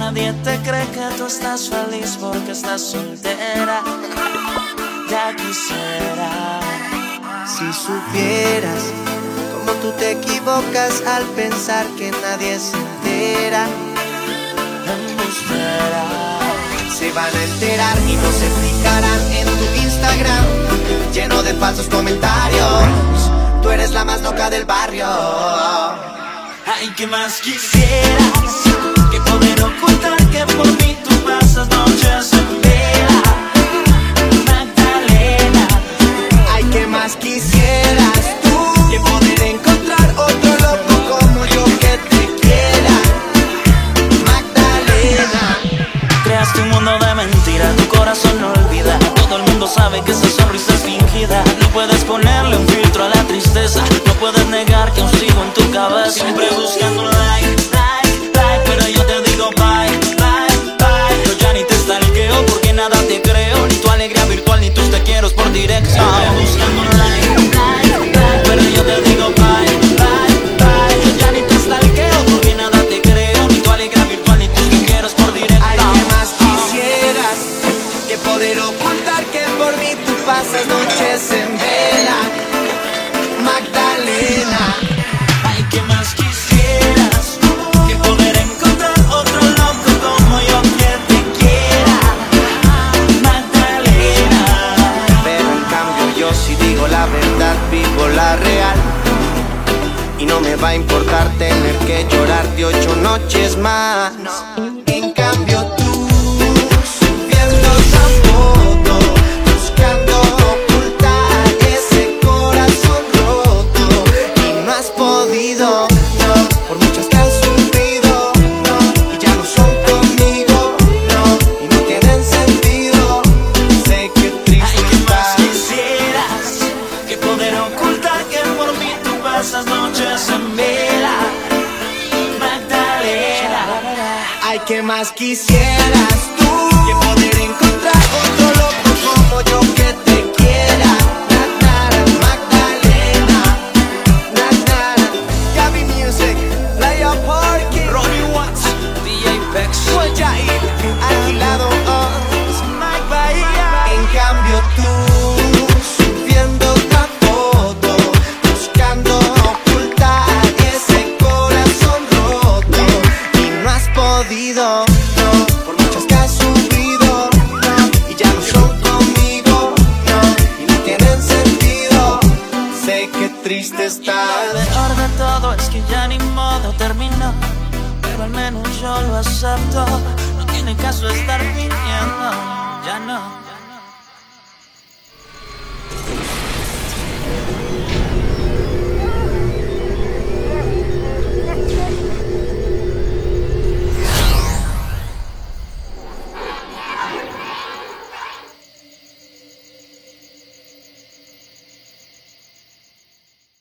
nadie te cree que tú estás feliz porque estás soltera. Ya quisiera. Si supieras cómo tú te equivocas al pensar que nadie se entera. En mi espera. Se van a enterar y no se fijarán en tu Instagram, lleno de falsos comentarios. Tú eres la más loca del barrio. Ay, ¿qué más quisieras? Que poder ocultar que por mí tú pasas noches en vela, Magdalena. Ay, ¿qué más quisieras tú? Que poder encontrar otro loco como yo que te quiera, Magdalena. Creaste un mundo de mentiras, tu corazón no olvida. Todo el mundo sabe que esa sonrisa es fingida. No puedes ponerle un filtro a la tristeza. No puedes negar que aún sigo en tu cabeza. Siempre buscando un like, like, like. Pero yo te digo bye, bye, bye. Yo ya ni te stalkeo porque nada te creo. Ni tu alegría virtual ni tus te quiero por dirección. Siempre buscando un like, like, like. Pero yo te digo bye, bye, bye. Yo ya ni te stalkeo porque nada te creo. Ni tu alegría virtual ni tus te quiero por dirección. Ay, ¿qué más quisieras? Que poder ocultar que por mí tú pasas noches en vela, Magdalena. Ay, ¿qué más quisieras? Que poder encontrar otro loco como yo que te quiera, Magdalena. Pero en cambio yo si digo la verdad, vivo la real. Y no me va a importar tener que llorarte 8 noches más. En cambio tú, subiendo esa foto, buscando ocultar ese corazón roto. Y no has podido, no, por muchas que has sufrido, no. Y ya no son conmigo, no, y no tienen sentido. Sé que triste Ay, ¿qué más estás. quisieras? Que poder ocultar que por mí tú pasas noches en vela, Magdalena. Ay, ¿qué más quisieras tú? Que poder encontrar otro loco como yo que te quiera, Magdalena, Gaby Music, Playa Parking, Ronnie Watts, DJ Pex. Jair, alquilado, Mike Bahía. En cambio tú, subiendo otra foto, buscando ocultar ese corazón roto. Y no has podido, no, por muchas que has sufrido, no. Y ya no son conmigo, no, y no tienen sentido. Sé que triste estás. Lo peor de todo es que ya ni modo terminó, pero al menos yo lo acepto. No tiene caso estar fingiendo, ya no.